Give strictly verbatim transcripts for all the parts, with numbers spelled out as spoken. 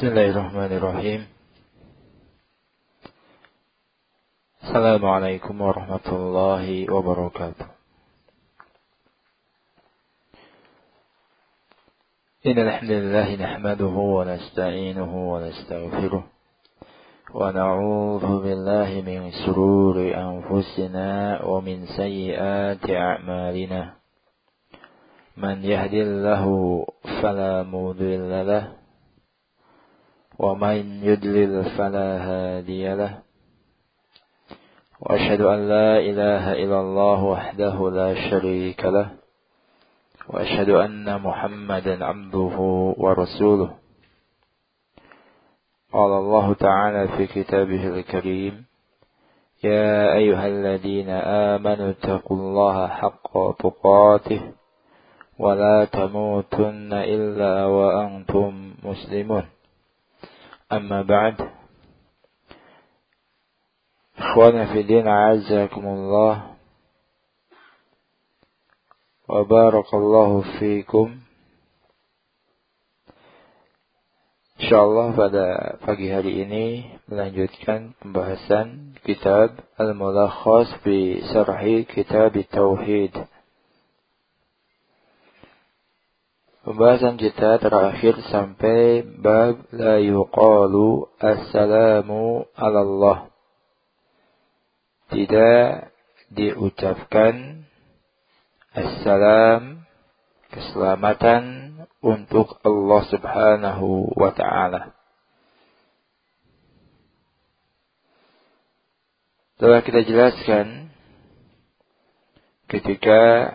Bismillahirrahmanirrahim. Assalamualaikum warahmatullahi wabarakatuh. Innal hamdalillah nahmaduhu wa nasta'inuhu wa nastaghfiruh wa na'udzu billahi min shururi anfusina wa min sayyiati a'malina. Man yahdihillahu fala mudilla lahu ومن يضلل فلا هادي له وأشهد أن لا إله إلا الله وحده لا شريك له وأشهد أن محمدا عبده ورسوله قال الله تعالى في كتابه الكريم يا أيها الذين آمنوا اتقوا الله حق تقاته ولا تموتن إلا وأنتم مسلمون. أما بعد إخوانا في الدين أعزكم الله وبارك الله فيكم. InsyaAllah pada pagi hari ini melanjutkan pembahasan kitab Al-Mulakhas fi Syarhi Kitab Tauhid. Pembahasan kita terakhir sampai bab la yuqalu assalamu ala Allah. Tidak diucapkan assalam, keselamatan untuk Allah Subhanahu wa ta'ala. Telah kita jelaskan ketika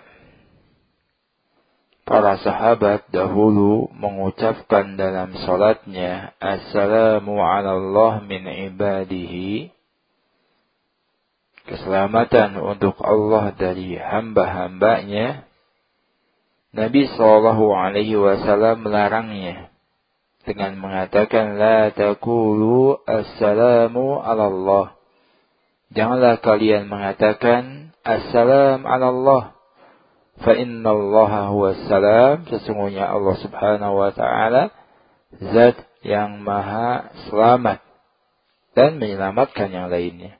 para sahabat dahulu mengucapkan dalam salatnya assalamu ala Allah min ibadihi, keselamatan untuk Allah dari hamba-hambanya. Nabi sallallahu alaihi wasallam melarangnya dengan mengatakan la taqulu assalamu ala Allah, janganlah kalian mengatakan assalam ala Allah. Fa inna Allah huwa salam, sesungguhnya Allah Subhanahu wa ta'ala zat yang maha selamat dan menyelamatkan yang lainnya.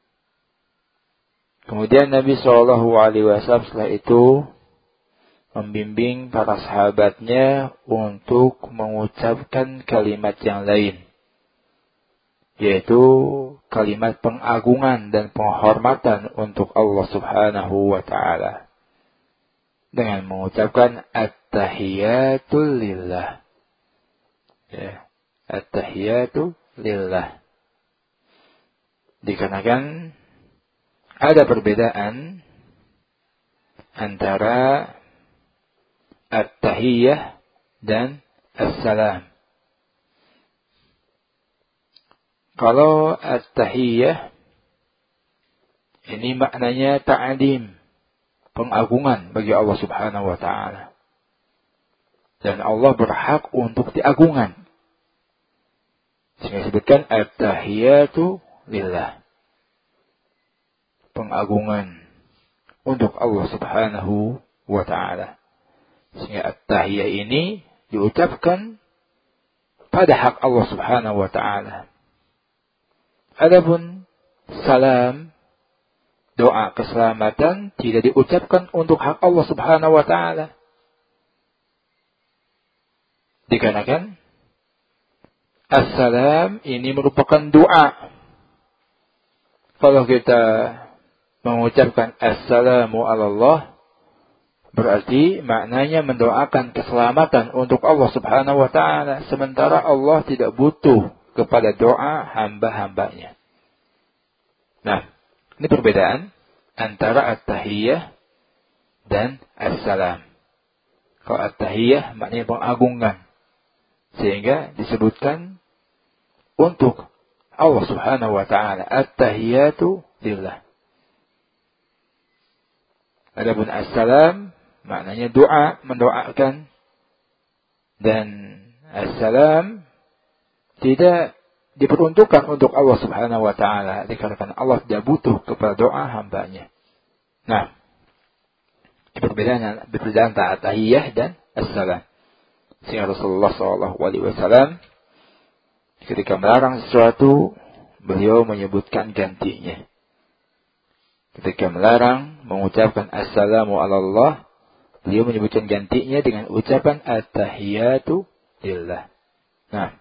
Kemudian Nabi shallallahu alaihi wasallam setelah itu membimbing para sahabatnya untuk mengucapkan kalimat yang lain, yaitu kalimat pengagungan dan penghormatan untuk Allah Subhanahu wa ta'ala dengan mengucapkan at-tahiyatu lillah. Ya, at-tahiyatu lillah. Dikarenakan ada perbedaan antara at-tahiyah dan as-salam. Kalau at-tahiyah ini maknanya ta'adim, pengagungan bagi Allah Subhanahu wa ta'ala. Dan Allah berhak untuk diagungan. Sehingga disebutkan at-tahiyatu lillah, pengagungan untuk Allah Subhanahu wa ta'ala. Sehingga at-tahiyah ini diucapkan pada hak Allah Subhanahu wa ta'ala. Adapun salam, doa keselamatan, tidak diucapkan untuk hak Allah Subhanahu wa ta'ala. Dikarenakan assalam ini merupakan doa. Kalau kita mengucapkan assalamu ala Allah, berarti maknanya mendoakan keselamatan untuk Allah Subhanahu wa ta'ala. Sementara Allah tidak butuh kepada doa hamba-hambanya. Nah, ini perbedaan antara at-tahiyah dan as-salam. Kalau at-tahiyah maknanya pengagungan, sehingga disebutkan untuk Allah Subhanahu wa ta'ala, at-tahiyatu lillah. Adapun as-salam maknanya doa, mendoakan, dan as-salam tidak diperuntukkan untuk Allah Subhanahu wa ta'ala, dikarenakan Allah tidak butuh kepada doa hambanya. Nah, perbedaan perbedaan antara tahiyah dan as-salam. Sehingga Rasulullah shallallahu alaihi wasallam ketika melarang sesuatu, beliau menyebutkan gantinya. Ketika melarang mengucapkan assalamu ala Allah, beliau menyebutkan gantinya dengan ucapan at-tahiyatu lillah. Nah,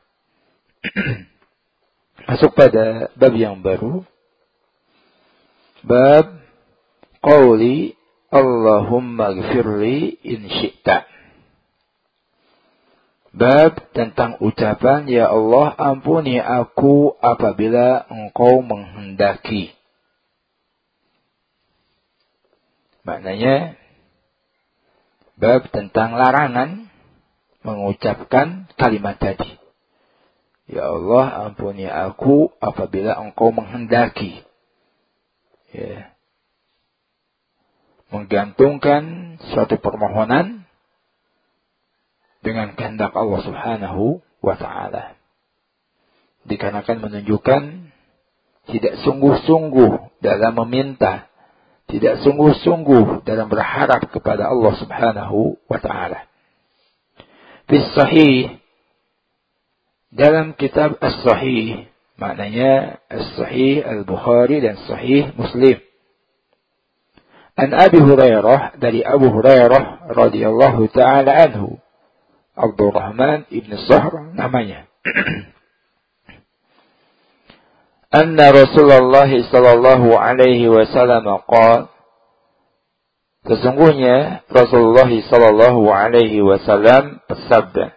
masuk pada bab yang baru. Bab qawli Allahumma gfirli in syi'ta. Bab tentang ucapan, ya Allah ampuni aku apabila engkau menghendaki. Maknanya, bab tentang larangan mengucapkan kalimat tadi. Ya Allah ampuni aku apabila engkau menghendaki. Ya. Menggantungkan suatu permohonan dengan kehendak Allah Subhanahu wa ta'ala. Dikarenakan menunjukkan tidak sungguh-sungguh dalam meminta, tidak sungguh-sungguh dalam berharap kepada Allah Subhanahu wa ta'ala. Fis sahih, dalam kitab As-Sahih, maknanya As-Sahih Al-Bukhari dan Sahih Muslim. An Abi Hurairah, dari Abu Hurairah radhiyallahu ta'ala anhu, Abdurrahman ibn Sahr namanya. Anna Rasulullah sallallahu alaihi wasallam qala, sesungguhnya Rasulullah sallallahu alaihi wasallam bersabda,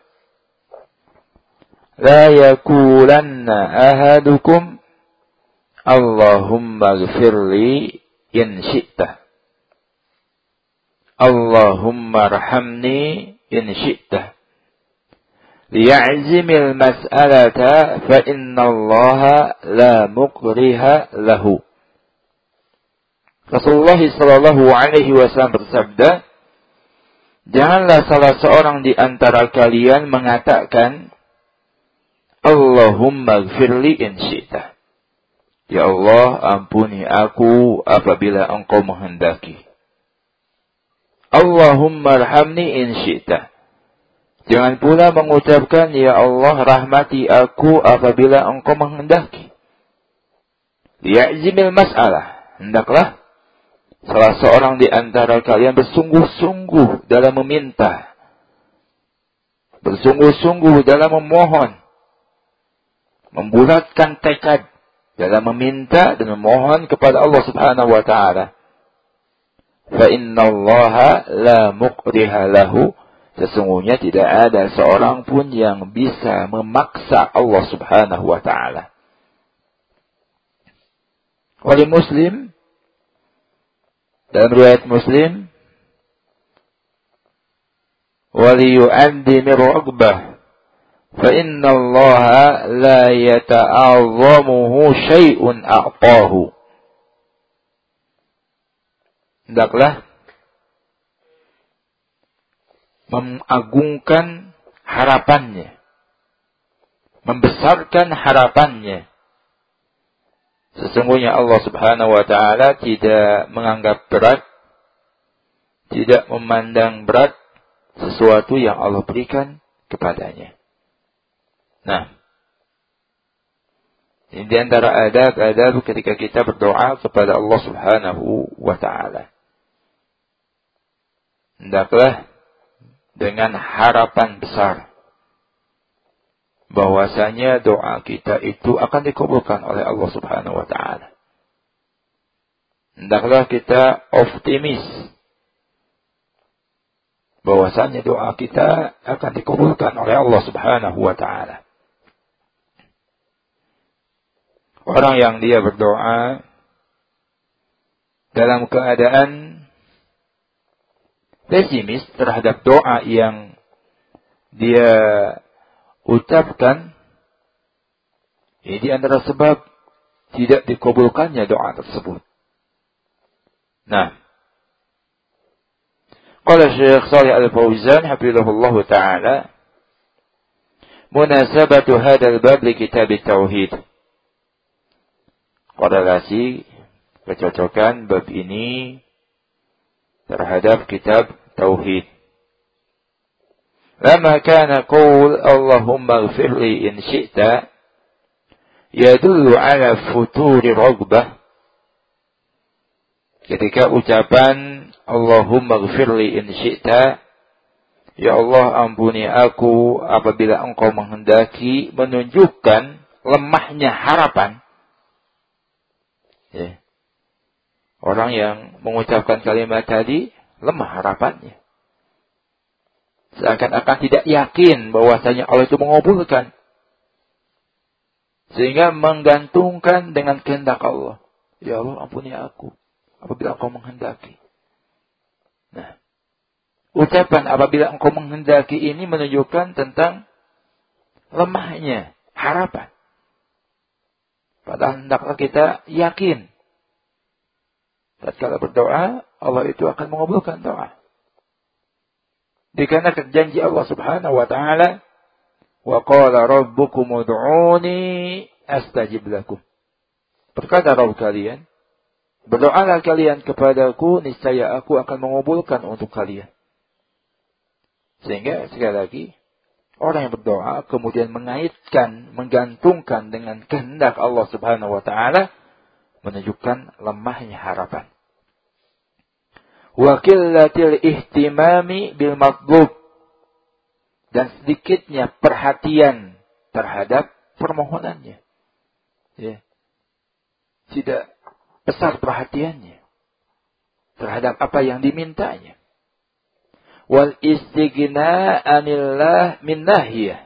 la yakulanna ahadukum Allahumma gfirli in syi'ta, Allahumma arhamni in syi'ta, liya'zimil mas'alata fa innallaha la mukriha lahu. Rasulullah sallallahu alaihi wasallam bersabda, janganlah salah seorang di antara kalian mengatakan Allahumma gfirli in syi'ta. Ya Allah, ampuni aku apabila engkau menghendaki. Allahumma arhamni in syi'ta. Jangan pula mengucapkan, ya Allah rahmati aku apabila engkau menghendaki. Liya'zimil mas'alah. Hendaklah salah seorang di antara kalian bersungguh-sungguh dalam meminta, bersungguh-sungguh dalam memohon, membulatkan tekad dalam meminta dan memohon kepada Allah Subhanahu wa ta'ala. Fa innallaha la mukriha lahu. Sesungguhnya tidak ada seorang pun yang bisa memaksa Allah Subhanahu wa ta'ala. Oleh Muslim, dan riwayat Muslim, waliyu'addi min ragbah, fa inna allaha la yata'azzamuhu syai'un a'tahu. Hendaklah mengagungkan harapannya, membesarkan harapannya. Sesungguhnya Allah Subhanahu wa ta'ala tidak menganggap berat, tidak memandang berat sesuatu yang Allah berikan kepadanya. Nah, ini di antara adab-adab ketika kita berdoa kepada Allah Subhanahu wa ta'ala. Hendaklah dengan harapan besar bahwasanya doa kita itu akan dikabulkan oleh Allah Subhanahu wa ta'ala. Hendaklah kita optimis bahwasanya doa kita akan dikabulkan oleh Allah Subhanahu wa ta'ala. Orang yang dia berdoa dalam keadaan pesimis terhadap doa yang dia ucapkan, ini di antara sebab tidak dikabulkannya doa tersebut. Nah, qala Syekh Shalih Al-Fauzan hafizahullah ta'ala, munasabatu hadzal bab li kitab at-tauhid. Korelasi kecocokan bab ini terhadap kitab tauhid. Lama kana qaul Allahumma ighfirli in syi'ta yadullu ala futuri ragbah. Ketika ucapan Allahumma ghfirli in syi'ta, ya Allah ampuni aku apabila engkau menghendaki, menunjukkan lemahnya harapan. Ya. Orang yang mengucapkan kalimat tadi lemah harapannya. Seakan-akan tidak yakin bahwasanya Allah itu mengabulkan. Sehingga menggantungkan dengan kehendak Allah. Ya Allah ampuni aku apabila engkau menghendaki. Nah, ucapan apabila engkau menghendaki ini menunjukkan tentang lemahnya harapan. Padahal hendaklah kita yakin. Tatkala berdoa, Allah itu akan mengabulkan doa. Dikarenakan janji Allah Subhanahu wa taala, wa qala rabbukum ud'uni astajib lakum. Berkata Rabb kalian, berdoalah kalian kepadaku, niscaya aku akan mengabulkan untuk kalian. Sehingga sekali lagi, orang yang berdoa kemudian mengaitkan, menggantungkan dengan kehendak Allah Subhanahu wa taala, menunjukkan lemahnya harapan. Wa qillatil ihtimami bil matlub, dan sedikitnya perhatian terhadap permohonannya. Ya. Tidak besar perhatiannya terhadap apa yang dimintanya. Wal istighna anillah min nahiyah,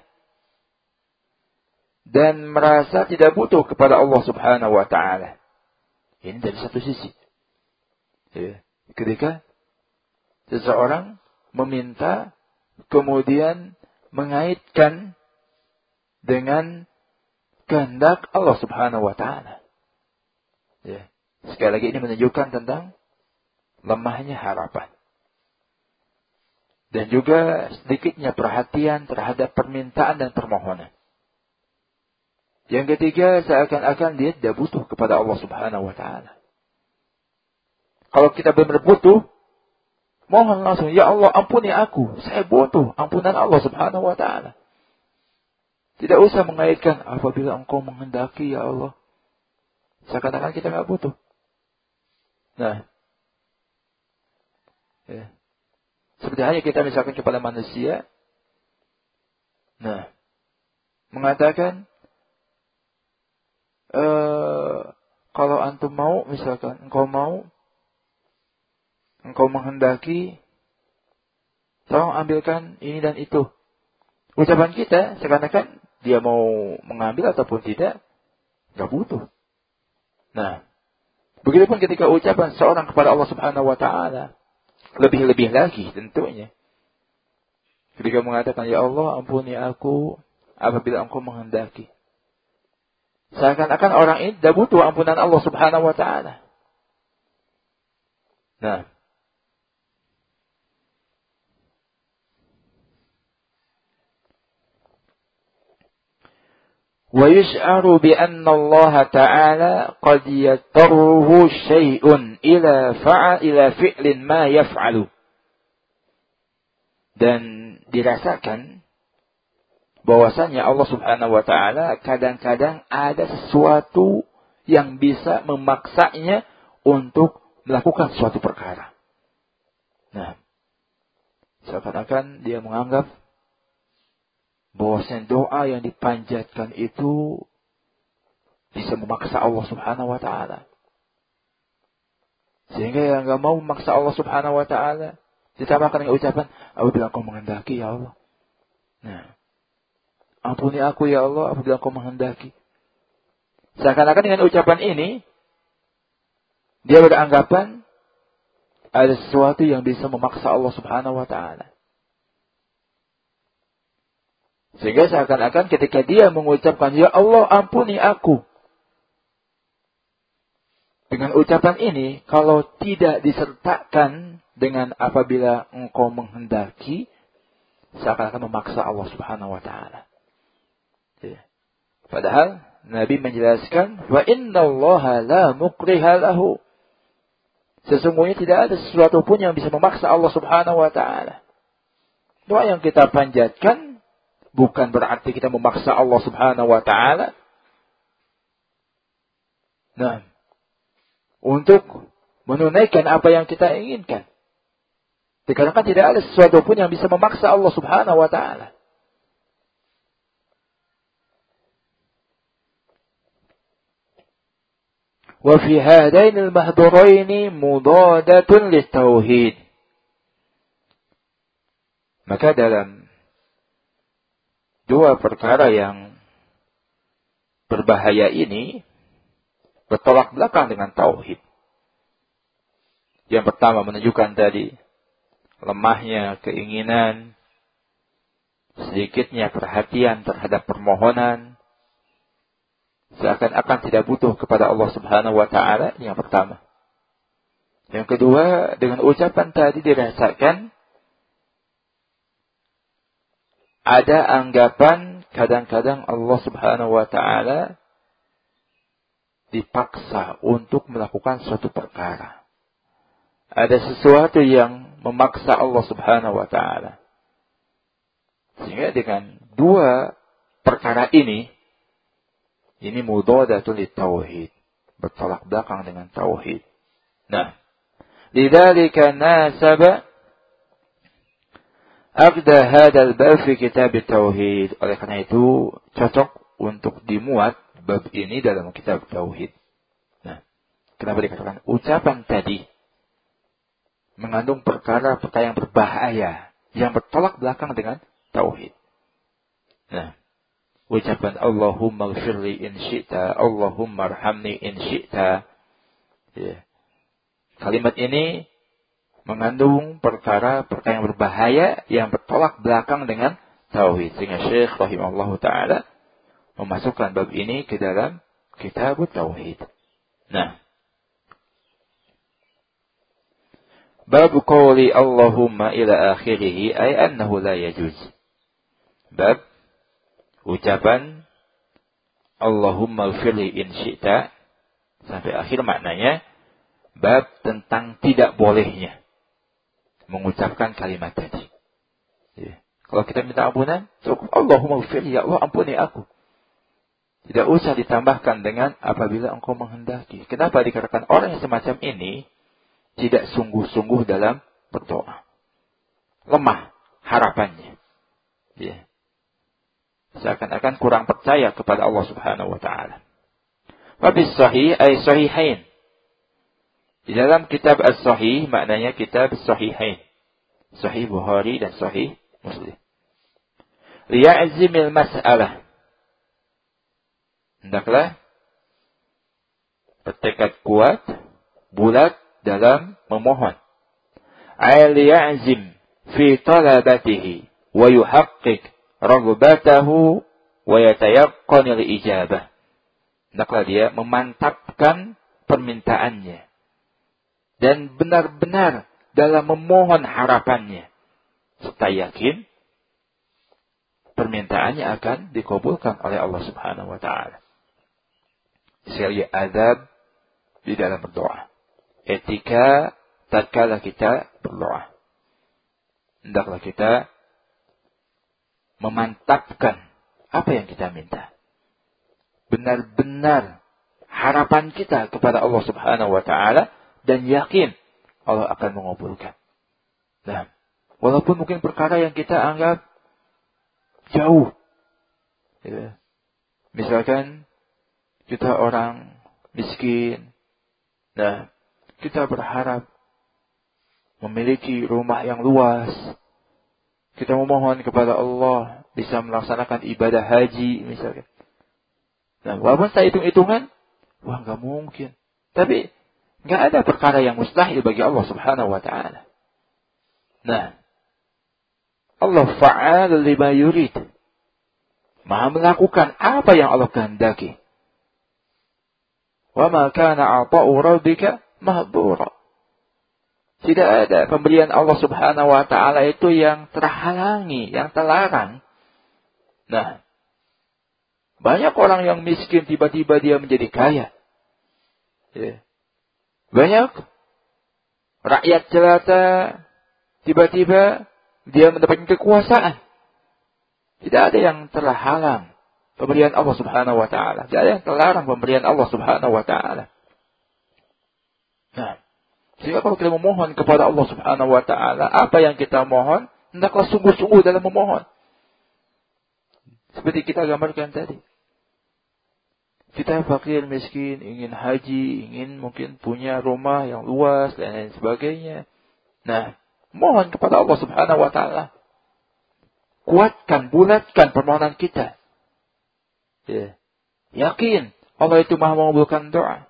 dan merasa tidak butuh kepada Allah Subhanahu wa taala. Ini dari satu sisi. Ya. Ketika seseorang meminta kemudian mengaitkan dengan kehendak Allah Subhanahu wa taala. Ya. Sekali lagi ini menunjukkan tentang lemahnya harapan. Dan juga sedikitnya perhatian terhadap permintaan dan permohonan. Yang ketiga, seakan-akan dia tidak butuh kepada Allah Subhanahu wa taala. Kalau kita benar butuh, mohon langsung, ya Allah ampuni aku, saya butuh ampunan Allah Subhanahu wa taala. Tidak usah mengaitkan apabila engkau menghendaki ya Allah. Seakan-akan kita enggak butuh. Nah, ya. Seperti hanya kita misalkan kepada manusia, nah, mengatakan, e, kalau antum mau, misalkan engkau mau, engkau menghendaki, tolong ambilkan ini dan itu. Ucapan kita seakan-akan dia mau mengambil ataupun tidak, enggak butuh. Nah, begitupun ketika ucapan seorang kepada Allah Subhanahu wa taala, lebih-lebih lagi tentunya. Ketika mengatakan, ya Allah ampuni aku apabila engkau menghendaki. Seakan-akan orang ini tidak butuh ampunan Allah Subhanahu wa taala. Nah, wa yash'aru bi anna Allah ta'ala qad yatarruhu syai'un ila fa'a ila fi'lin ma yaf'alu. Dan dirasakan bahwasanya Allah Subhanahu wa taala kadang-kadang ada sesuatu yang bisa memaksanya untuk melakukan suatu perkara. Nah, seakan-akan dia menganggap bahwasanya doa yang dipanjatkan itu bisa memaksa Allah Subhanahu wa taala. Sehingga yang enggak mau memaksa Allah Subhanahu wa taala ditambahkan dengan ucapan, apabila engkau menghendaki ya Allah. Nah, ampuni aku ya Allah apabila engkau menghendaki. Seakan-akan dengan ucapan ini dia beranggapan ada sesuatu yang bisa memaksa Allah Subhanahu wa taala. Sehingga seakan-akan ketika dia mengucapkan, ya Allah ampuni aku, dengan ucapan ini, kalau tidak disertakan dengan apabila engkau menghendaki, seakan-akan memaksa Allah Subhanahu wa taala. Padahal Nabi menjelaskan, wa innallaha la mukriha lahu. Sesungguhnya tidak ada sesuatu pun yang bisa memaksa Allah Subhanahu wa taala. Doa yang kita panjatkan bukan berarti kita memaksa Allah Subhanahu wa taala. Nah, untuk menunaikan apa yang kita inginkan. Dikarenakan tidak ada sesuatu pun yang bisa memaksa Allah Subhanahu wa taala. Wa fi hadain al-mahdhurain mudadatun lit-tauhid. Maka dalam dua perkara yang berbahaya ini bertolak belakang dengan tauhid. Yang pertama menunjukkan tadi lemahnya keinginan, sedikitnya perhatian terhadap permohonan, seakan-akan tidak butuh kepada Allah Subhanahu wa taala. Yang pertama. Yang kedua, dengan ucapan tadi dirasakan ada anggapan kadang-kadang Allah Subhanahu wa taala dipaksa untuk melakukan suatu perkara. Ada sesuatu yang memaksa Allah Subhanahu wa taala. Sehingga dengan dua perkara ini, ini mudadatul tauhid, bertolak belakang dengan tauhid. Nah, lidzalika nasaba abda hadzal bab fi kitab tauhid. Oleh karena itu cocok untuk dimuat bab ini dalam kitab tauhid. Nah, kenapa dikatakan ucapan tadi mengandung perkara-perkara yang berbahaya, yang bertolak belakang dengan tauhid. Nah, ucapan Allahumma ghfirli in syi'ta, Allahumma arhamni in syi'ta. Ya. Kalimat ini mengandung perkara-perkara yang berbahaya, yang bertolak belakang dengan tauhid. Sehingga Syekh rahimahullah ta'ala memasukkan bab ini ke dalam kitab tauhid. Nah, bab qawli Allahumma ila akhirih ay annahu la yajuz. Bab ucapan Allahumma ghfirli in syi'ta sampai akhir maknanya bab tentang tidak bolehnya mengucapkan kalimat tadi. Ya. Kalau kita minta ampunan, cukup Allahumma ghfirli, ya Allah ampuni aku. Tidak usah ditambahkan dengan apabila engkau menghendaki. Kenapa? Dikarenakan orang yang semacam ini tidak sungguh-sungguh dalam berdoa. Lemah harapannya. Ya. Seakan-akan kurang percaya kepada Allah Subhanahu wa taala. Wa bis sahih ay sahihain. Di dalam kitab As-Sahih maknanya kitab Sahihain. Sahih Bukhari dan Sahih Muslim. Liya'zimil mas'alah. Hendaklah bertekad kuat, bulat dalam memohon. Ay liya'zim fi talabatihi wa yuhaqqiq raghbatahu wa yatayaqqan al-ijabah. Hendaklah dia memantapkan permintaannya dan benar-benar dalam memohon harapannya, serta yakin permintaannya akan dikabulkan oleh Allah Subhanahu wa taala. Sekali adab di dalam berdoa. Etika tatkala kita berdoa. Hendaklah kita memantapkan apa yang kita minta. Benar-benar harapan kita kepada Allah Subhanahu wa taala dan yakin Allah akan mengabulkan. Nah, walaupun mungkin perkara yang kita anggap jauh. Ya. Misalkan kita orang miskin. Nah, kita berharap memiliki rumah yang luas. Kita memohon kepada Allah bisa melaksanakan ibadah haji misalkan. Nah, walaupun saya hitung-hitungan, wah nggak mungkin. Tapi nggak ada perkara yang mustahil bagi Allah Subhanahu wa taala. Nah, Allah fa'al lima yurid. Maha melakukan apa yang Allah kehendaki. Wa ma kana 'ata'u rabbika mahdura. Tidak ada pemberian Allah Subhanahu wa taala itu yang terhalangi, yang terlarang. Nah, banyak orang yang miskin tiba-tiba dia menjadi kaya. Ya. Banyak rakyat jelata tiba-tiba dia mendapatkan kekuasaan. Tidak ada yang terhalang pemberian Allah Subhanahu wa taala. Tidak ada yang terlarang pemberian Allah Subhanahu wa taala. Nah, sehingga kalau kita memohon kepada Allah Subhanahu wa taala, apa yang kita mohon, hendaklah sungguh-sungguh dalam memohon. Seperti kita gambarkan tadi. Kita fakir, miskin, ingin haji, ingin mungkin punya rumah yang luas, dan lain sebagainya. Nah, mohon kepada Allah Subhanahu wa taala. Kuatkan, bulatkan permohonan kita. Ya. Yakin Allah itu Maha mengabulkan doa.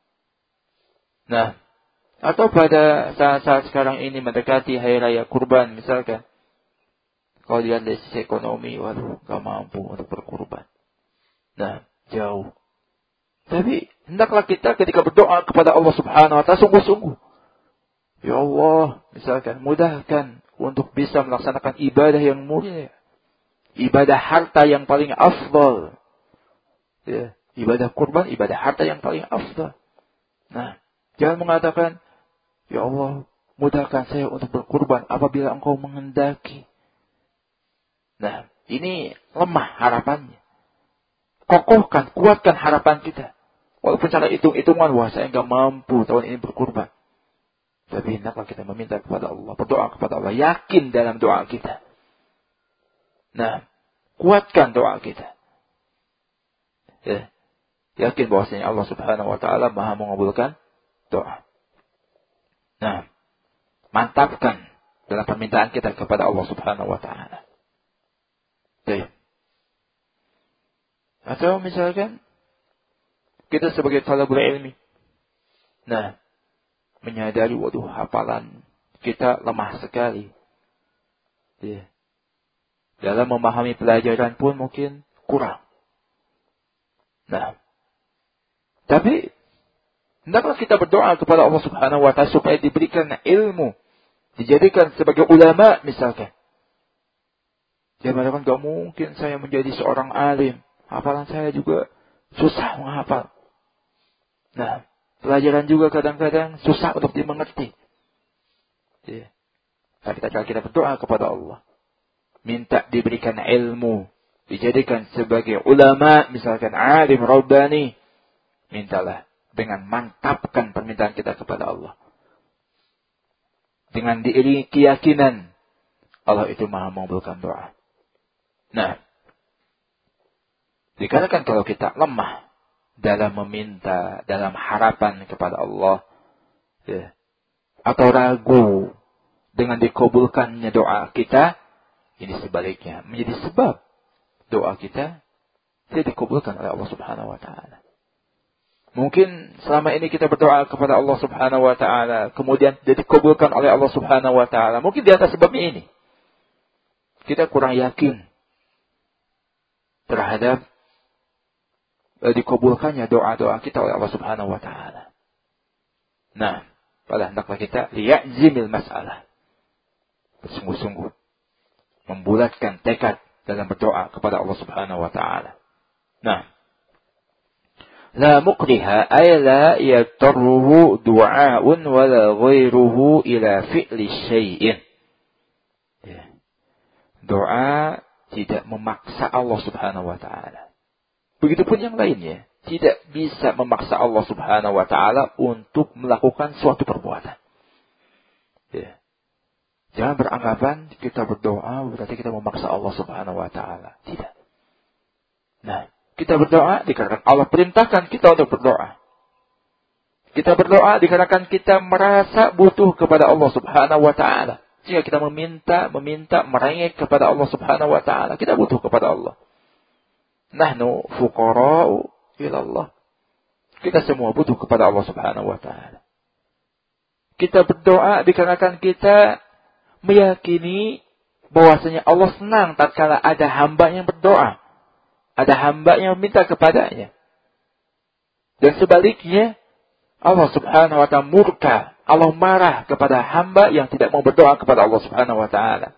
Nah, atau pada saat-saat sekarang ini mendekati hari raya kurban misalkan. Kalau dilihat dari sisi ekonomi, waduh, gak mampu untuk berkurban. Nah, jauh. Tapi hendaklah kita ketika berdoa kepada Allah Subhanahu wa taala sungguh-sungguh. Ya Allah, misalkan mudahkan untuk bisa melaksanakan ibadah yang mulia. Ibadah harta yang paling afdal. Ya, ibadah kurban, ibadah harta yang paling afdal. Nah, jangan mengatakan, ya Allah, mudahkan saya untuk berkurban apabila Engkau menghendaki. Nah, ini lemah harapannya. Kokohkan, kuatkan harapan kita. Walaupun cara hitung-hitungan, wah saya enggak mampu tahun ini berkurban. Tapi hendaklah kita meminta kepada Allah, berdoa kepada Allah, yakin dalam doa kita. Nah, kuatkan doa kita. Ya, yakin bahwasanya Allah Subhanahu wa taala Maha mengabulkan doa. Nah, mantapkan dalam permintaan kita kepada Allah Subhanahu wa taala. Baik. Atau misalkan kita sebagai talabul ilmi, nah, menyadari, waduh, hafalan kita lemah sekali. Ya. Dalam memahami pelajaran pun mungkin kurang. Nah, tapi hendaklah kita berdoa kepada Allah Subhanahu wa taala supaya diberikan ilmu, dijadikan sebagai ulama misalkan. Dia mengatakan, gak mungkin saya menjadi seorang alim. Hafalan saya juga susah menghafal. Nah, pelajaran juga kadang-kadang susah untuk dimengerti. Ya. Tapi kita kita berdoa kepada Allah. Minta diberikan ilmu. Dijadikan sebagai ulama, misalkan alim rabbani. Mintalah dengan mantapkan permintaan kita kepada Allah. Dengan diiringi keyakinan Allah itu Maha mengabulkan doa. Nah, dikarenakan kalau kita lemah dalam meminta, dalam harapan kepada Allah, ya, atau ragu dengan dikabulkannya doa kita, ini sebaliknya menjadi sebab doa kita tidak dikabulkan oleh Allah Subhanahu wa taala. Mungkin selama ini kita berdoa kepada Allah Subhanahu wa taala, kemudian tidak dikabulkan oleh Allah Subhanahu wa taala. Mungkin di atas sebab ini kita kurang yakin terhadap dikabulkannya doa-doa kita oleh Allah Subhanahu wa taala. Nah, pada hendaklah kita liya'zimil mas'alah. Bersungguh-sungguh membulatkan tekad dalam berdoa kepada Allah Subhanahu wa taala. Nah, la muqriha ay la yatarruhu du'a'un wa la ghairuhu ila fi'li syai'in. Ya. Doa tidak memaksa Allah Subhanahu wa taala. Begitupun yang lainnya, tidak bisa memaksa Allah Subhanahu wa taala untuk melakukan suatu perbuatan. Ya. Jangan beranggapan kita berdoa berarti kita memaksa Allah Subhanahu wa taala. Tidak. Nah, kita berdoa dikarenakan Allah perintahkan kita untuk berdoa. Kita berdoa dikarenakan kita merasa butuh kepada Allah Subhanahu wa taala. Jika kita meminta, meminta, merengek kepada Allah Subhanahu wa taala, kita butuh kepada Allah. Nahnu fuqara'u ila Allah. Kita semua butuh kepada Allah Subhanahu wa taala. Kita berdoa dikarenakan kita meyakini bahwasanya Allah senang tatkala ada hamba yang berdoa. Ada hamba yang meminta kepadanya. Dan sebaliknya, Allah Subhanahu wa taala murka, Allah marah kepada hamba yang tidak mau berdoa kepada Allah Subhanahu wa taala.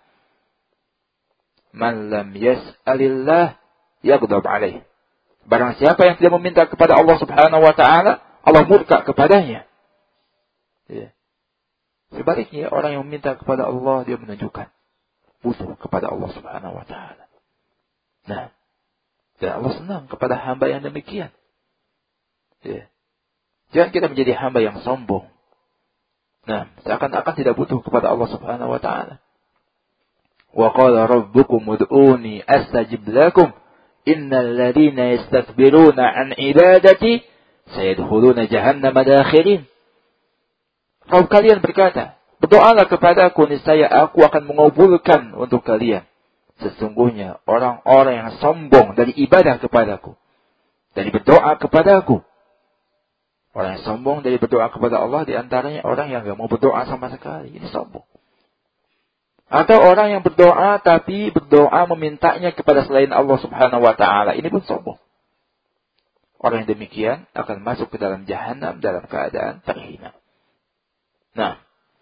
Man lam yas'alillah yaghdab alaih. Barang siapa yang tidak meminta kepada Allah Subhanahu wa taala, Allah murka kepadanya. Ya. Sebaliknya, orang yang meminta kepada Allah, dia menunjukkan butuh kepada Allah Subhanahu wa taala. Nah, Dan Allah senang kepada hamba yang demikian. Ya. Jangan kita menjadi hamba yang sombong. Nah, seakan-akan tidak butuh kepada Allah Subhanahu wa taala. Wa qala rabbukum ud'uni astajib lakum innal ladzina yastakbiruna an ibadati sayadkhuluna jahannama dakhirin. Rabb kalian berkata, berdoalah kepadaku, niscaya aku akan mengabulkan untuk kalian. Sesungguhnya orang-orang yang sombong dari ibadah kepadaku, dari berdoa kepadaku. Orang yang sombong dari berdoa kepada Allah, diantaranya orang yang tidak mau berdoa sama sekali. Ini sombong. Atau orang yang berdoa tapi berdoa memintanya kepada selain Allah Subhanahu wa taala. Ini pun sombong. Orang yang demikian akan masuk ke dalam jahanam dalam keadaan terhina. Nah,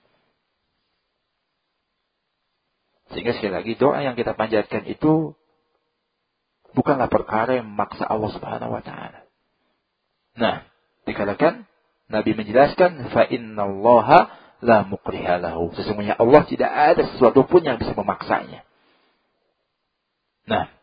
sehingga sekali lagi doa yang kita panjatkan itu bukanlah perkara yang memaksa Allah Subhanahu wa taala. Nah, dikatakan Nabi menjelaskan fa innallaha la mukriha lahu. Sesungguhnya Allah tidak ada sesuatu pun yang bisa memaksanya. Nah,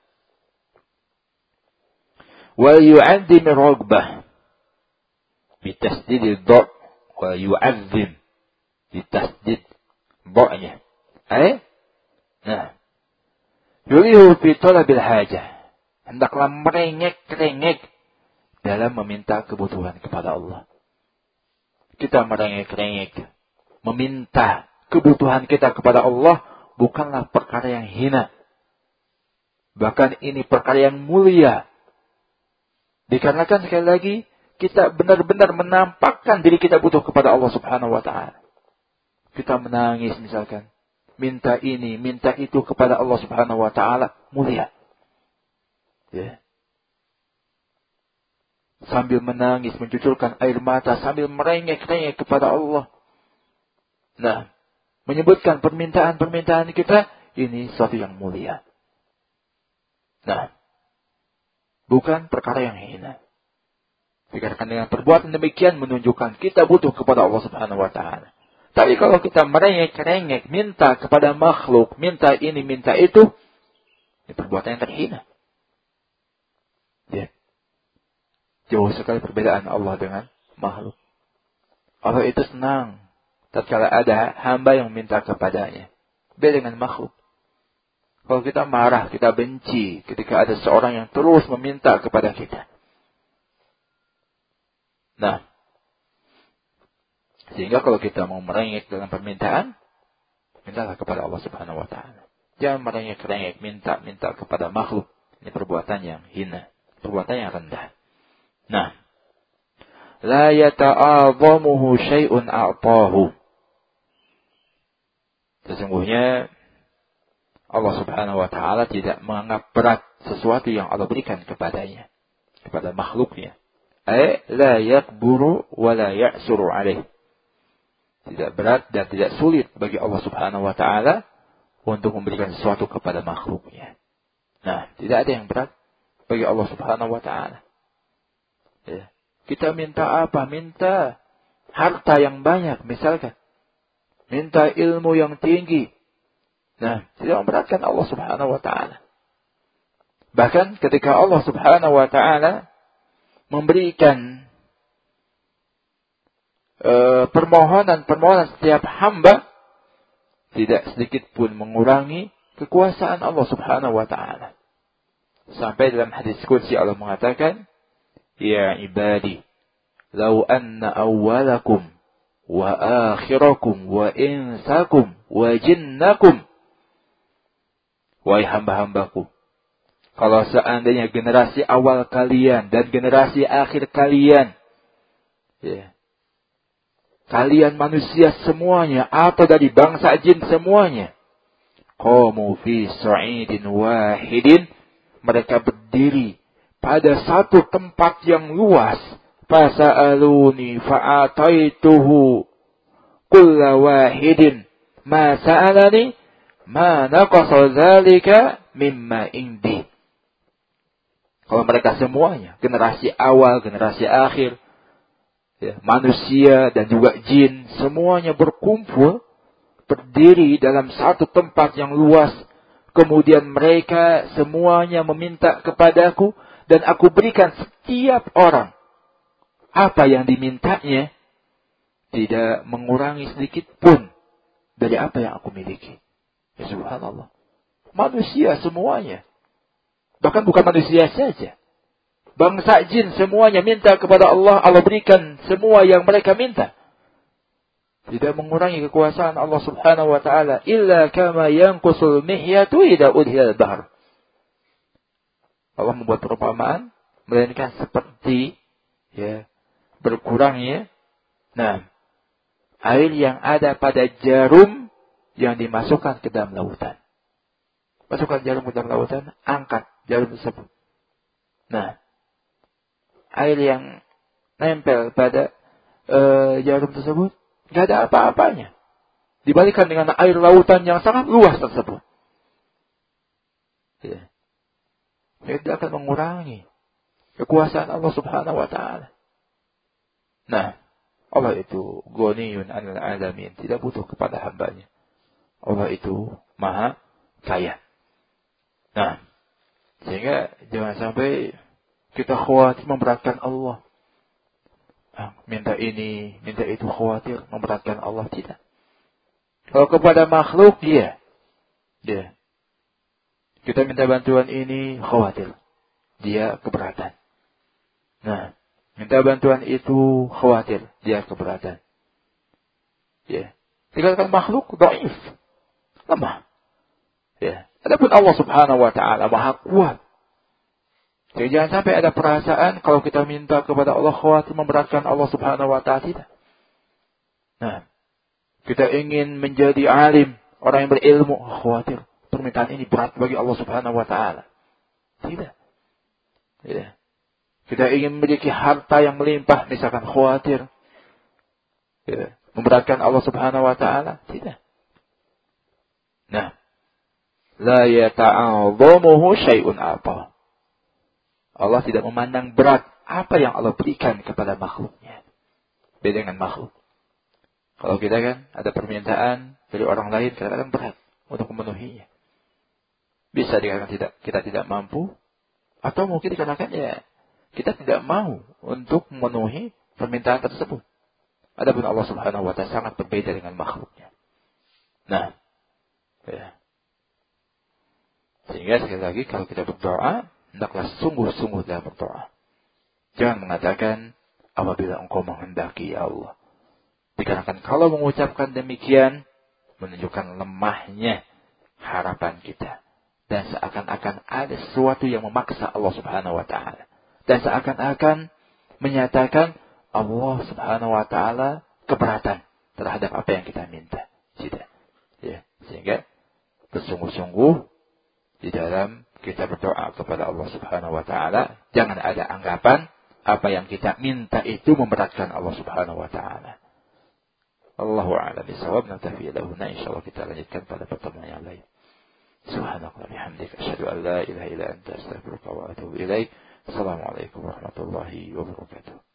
wa yu'azzim ragbah bi tasdid ad-dha wa yu'azzim bi tasdid dha-nya. Eh? Nah, yurihu fi talabil hajah. Hendaklah merengek-rengek dalam meminta kebutuhan kepada Allah. Kita merengek-rengek meminta kebutuhan kita kepada Allah bukanlah perkara yang hina. Bahkan ini perkara yang mulia. Dikarenakan sekali lagi kita benar-benar menampakkan diri kita butuh kepada Allah Subhanahu wa taala. Kita menangis misalkan, minta ini, minta itu kepada Allah Subhanahu wa taala, mulia. Ya. Sambil menangis, mencucurkan air mata, sambil merengek-rengek kepada Allah. Nah, menyebutkan permintaan-permintaan kita, ini sesuatu yang mulia. Nah, bukan perkara yang hina. Dikarenakan dengan perbuatan demikian menunjukkan kita butuh kepada Allah Subhanahu wa taala. Tapi kalau kita merengek-rengek, minta kepada makhluk, minta ini, minta itu, ini perbuatan yang terhina. Ya. Jauh sekali perbedaan Allah dengan makhluk. Allah itu senang tatkala ada hamba yang minta kepadanya. Beda dengan makhluk. Kalau kita marah, kita benci ketika ada seorang yang terus meminta kepada kita. Nah, sehingga kalau kita mau merengek dalam permintaan, mintalah kepada Allah Subhanahu wa taala. Jangan merengek-rengek minta-minta kepada makhluk. Ini perbuatan yang hina, perbuatan yang rendah. Nah, la yata'adhamuhu syai'un a'tahu. Sesungguhnya Allah Subhanahu wa taala tidak menganggap berat sesuatu yang Allah berikan kepadanya, kepada makhluknya. Ay la yakburu wa la ya'suru alaih. Tidak berat dan tidak sulit bagi Allah Subhanahu wa taala untuk memberikan sesuatu kepada makhluknya. Nah, tidak ada yang berat bagi Allah Subhanahu wa taala. Ya. Kita minta apa? Minta harta yang banyak, misalkan. Minta ilmu yang tinggi. Nah, tidak memberatkan Allah Subhanahu wa taala. Bahkan ketika Allah Subhanahu wa taala memberikan uh, permohonan-permohonan setiap hamba, tidak sedikit pun mengurangi kekuasaan Allah Subhanahu wa taala. Sampai dalam hadis qudsi Allah mengatakan, ya ibadi, law anna awwalakum wa akhirakum wa insakum wa jinnakum. Wahai hamba-hambaku, kalau seandainya generasi awal kalian dan generasi akhir kalian, ya, kalian manusia semuanya atau dari bangsa jin semuanya, qamu fi sa'idin wahidin, mereka berdiri pada satu tempat yang luas, fasa'aluni fa'ataituhu kulla wahidin ma sa'alani ma naqasa dzalika mimma indi. Kalau mereka semuanya, generasi awal, generasi akhir, ya, manusia dan juga jin, semuanya berkumpul, berdiri dalam satu tempat yang luas, kemudian mereka semuanya meminta kepadaku, dan aku berikan setiap orang apa yang dimintanya, tidak mengurangi sedikit pun dari apa yang aku miliki. Ya subhanallah. Manusia semuanya. Bahkan bukan manusia saja. Bangsa jin semuanya minta kepada Allah, Allah berikan semua yang mereka minta. Tidak mengurangi kekuasaan Allah subhanahu wa ta'ala. Illa kama yanqusul mihyatu idha udhiyal bahar. Allah membuat perumpamaan, melainkan seperti ya berkurangnya nah air yang ada pada jarum yang dimasukkan ke dalam lautan. Masukkan jarum ke dalam lautan, angkat jarum tersebut. Nah, air yang nempel pada uh, jarum tersebut tidak ada apa-apanya. Dibandingkan dengan air lautan yang sangat luas tersebut. Ya. Itu akan mengurangi kekuasaan Allah subhanahu wa ta'ala. Nah, Allah itu ghaniyun 'anil 'alamin, tidak butuh kepada hambanya. Allah itu maha kaya. Nah, sehingga jangan sampai kita khawatir memberatkan Allah. Nah, minta ini, minta itu, khawatir memberatkan Allah, tidak. Kalau kepada makhluk, dia. Dia. Kita minta bantuan ini, khawatir. Dia keberatan. Nah, minta bantuan itu, khawatir. Dia keberatan. Ya. Tinggalkan makhluk, dhaif. Lemah. Ya. Adapun Allah subhanahu wa ta'ala maha kuat. Jadi jangan sampai ada perasaan kalau kita minta kepada Allah khawatir memberatkan Allah subhanahu wa ta'ala. Tidak. Nah, kita ingin menjadi alim, orang yang berilmu, khawatir permintaan ini berat bagi Allah subhanahu wa ta'ala. Tidak. Tidak. Kita ingin memiliki harta yang melimpah, misalkan khawatir ya, memberatkan Allah subhanahu wa ta'ala. Tidak. Nah, la yata'adhamuhu syai'un apa. Allah tidak memandang berat apa yang Allah berikan kepada makhluknya. Beda dengan makhluk. Kalau kita kan ada permintaan dari orang lain, kadang-kadang berat untuk memenuhinya. Bisa dikatakan tidak, kita tidak mampu, atau mungkin dikatakan ya kita tidak mau untuk memenuhi permintaan tersebut. Adapun Allah subhanahu wa ta'ala sangat berbeda dengan makhluknya. Nah, ya. Sehingga sekali lagi kalau kita berdoa, hendaklah sungguh-sungguh dalam berdoa. Jangan mengatakan apabila engkau menghendaki ya Allah. Dikarenakan kalau mengucapkan demikian menunjukkan lemahnya harapan kita. Dan seakan-akan ada sesuatu yang memaksa Allah subhanahu wa ta'ala. Dan seakan-akan menyatakan Allah subhanahu wa ta'ala keberatan terhadap apa yang kita minta. Tidak. Ya. Sehingga bersungguh-sungguh di dalam kita berdoa kepada Allah subhanahu wa ta'ala. Jangan ada anggapan apa yang kita minta itu memberatkan Allah subhanahu wa ta'ala. Allahu a'lam bishawab. Naktafi lahuna. InsyaAllah kita lanjutkan pada pertemuan yang lain. Subhanallah bihamdik. Asyhadu an la ilaha illa anta astaghfiruka wa atubu ilaik. Assalamualaikum warahmatullahi wabarakatuh.